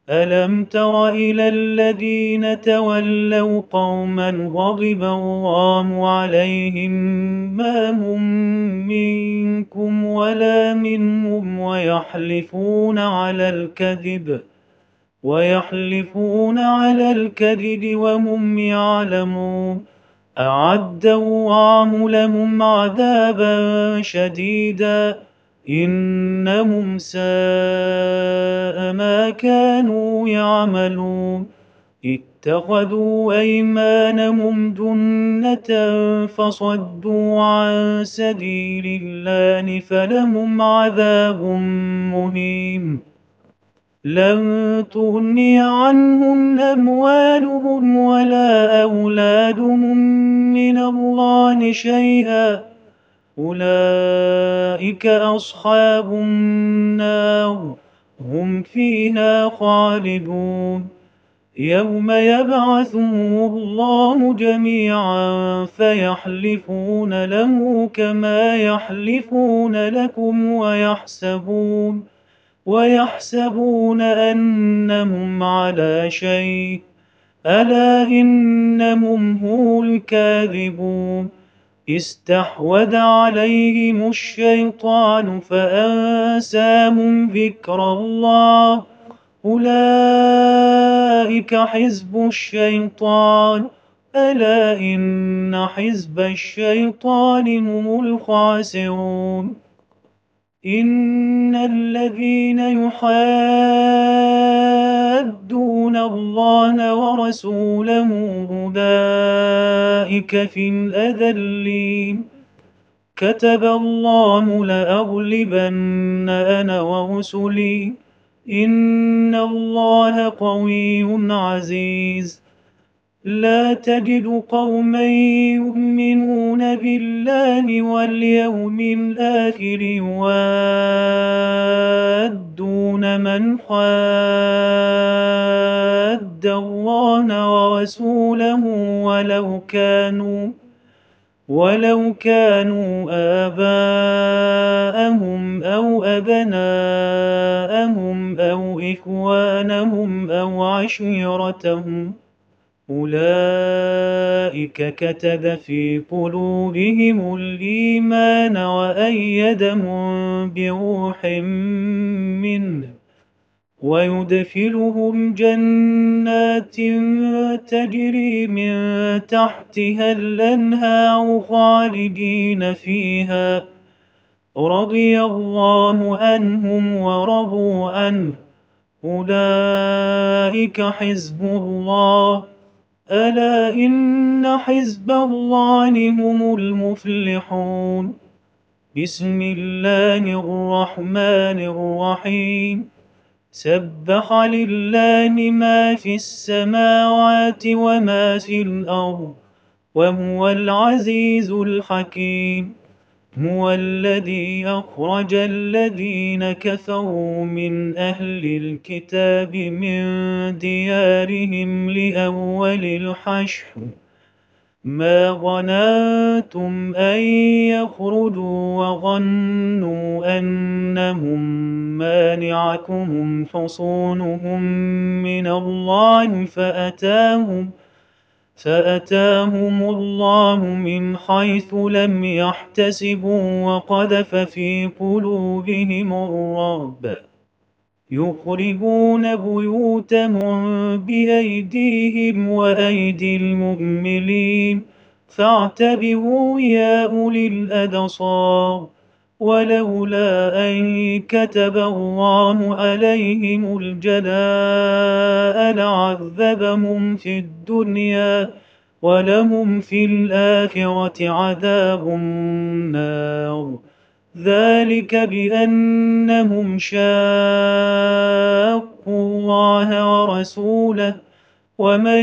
ألم تر إلى الذين تولوا قوما غضب الله عليهم ما هم منكم ولا منهم ويحلفون على الكذب وهم يعلمون. أعد الله لهم عذابا شديدا إنهم ساء ما كانوا يعملون. اتخذوا أيمانهم جنة فصدوا عن سبيل الله فلهم عذاب مهين. لن تغني عنهم أموالهم ولا أولادهم من الله شيئا أولئك أصحاب النار هم فيها خالدون. يوم يبعثهم الله جميعا فيحلفون له كما يحلفون لكم ويحسبون أنهم على شيء ألا إنهم هم الكاذبون. استحوذ عليهم الشيطان فأنساهم ذكر الله أولئك حزب الشيطان ألا إن حزب الشيطان هم الخاسرون. إن الذين يحادون الله ورسوله أولئك في الأذلين. كتب الله لأغلبن أنا ورسلي إن الله قوي عزيز. لا تجد قوما يؤمنون بالله واليوم الآخر يوادون من حاد الله ورسوله ولو كانوا آباءهم أو أبناءهم أو إخوانهم أو عشيرتهم أولئك كتب في قلوبهم الإيمان وأيدهم بروح منه ويدخلهم جنات تجري من تحتها الأنهار خالدين فيها رضي الله عنهم ورضوا عنه أولئك حزب الله ألا إن حزب الله هم المفلحون. بسم الله الرحمن الرحيم. سبح لله ما في السماوات وما في الأرض وهو العزيز الحكيم. هو الذي أخرج الذين كفروا من أهل الكتاب من ديارهم لأول الحشر ما ظننتم أن يخرجوا وظنوا أنهم مانعتهم حصونهم من الله فأتاهم الله من حيث لم يحتسبوا وقذف في قلوبهم الرعب يخربون بيوتهم بأيديهم وأيدي المؤمنين فاعتبروا يا أولي الأبصار. ولولا أن كتب الله عليهم الجلاء لعذبهم في الدنيا ولهم في الآخرة عذاب النار. ذلك بأنهم شاقوا الله ورسوله ومن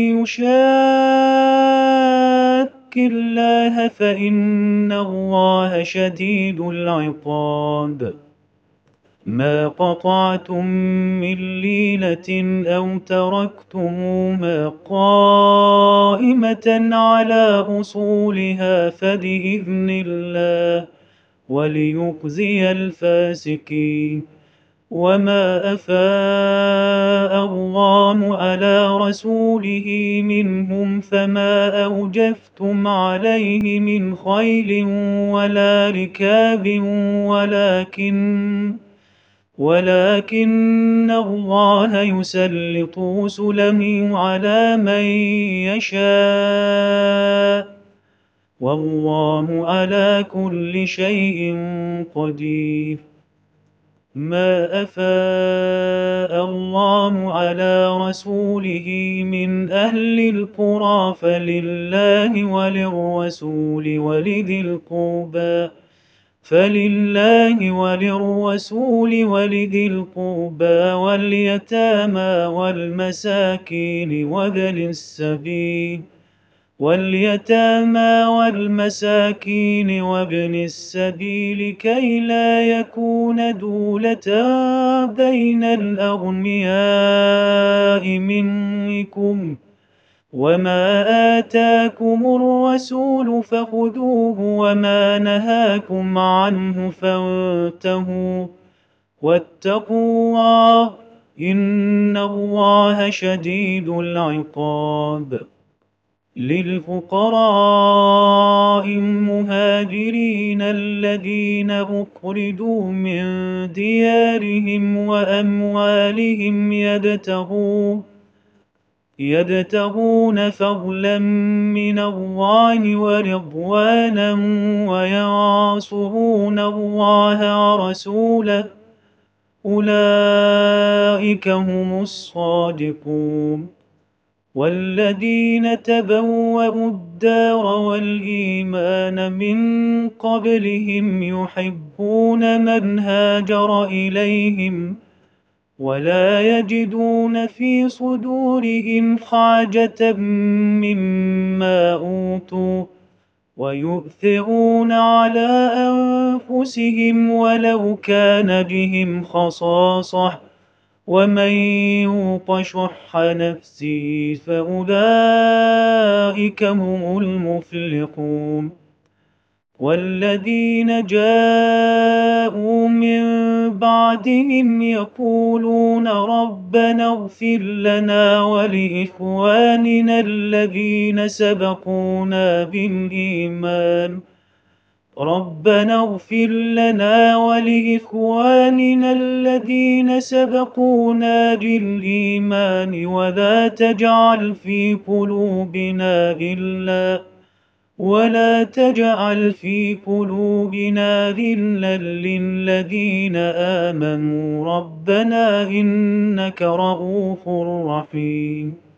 يشاق الله فإن الله شديد العقاب. ما قطعتم من لينة أو تركتموها قائمة على أصولها فبإذن الله وليخزي الفاسقين. وما أفاء الله على رسوله منهم فما أوجفتم عليه من خيل ولا ركاب ولكن الله يسلط رسله على من يشاء والله على كل شيء قدير. ما أفاء الله على رسوله من أهل القرى فلله وللرسول ولذي القربى واليتامى والمساكين وابن السبيل كي لا يكون دولة بين الأغنياء منكم وما آتاكم الرسول فخذوه وما نهاكم عنه فانتهوا واتقوا الله إن الله شديد العقاب. للفقراء المهاجرين الذين أخرجوا من ديارهم وأموالهم يبتغون فضلا من الله ورضوانا وينصرون الله ورسوله أولئك هم الصادقون. والذين تبوأوا الدار والإيمان من قبلهم يحبون من هاجر إليهم ولا يجدون في صدورهم حاجة مما أوتوا ويؤثرون على أنفسهم ولو كان بهم خصاصة ومن يوق شح نفسه فأولئك هم المفلحون. والذين جاءوا من بعدهم يقولون ربنا اغفر لنا ولإخواننا الذين سبقونا بالإيمان ولا تجعل في قلوبنا غلا للذين آمنوا ربنا إنك رؤوف رحيم.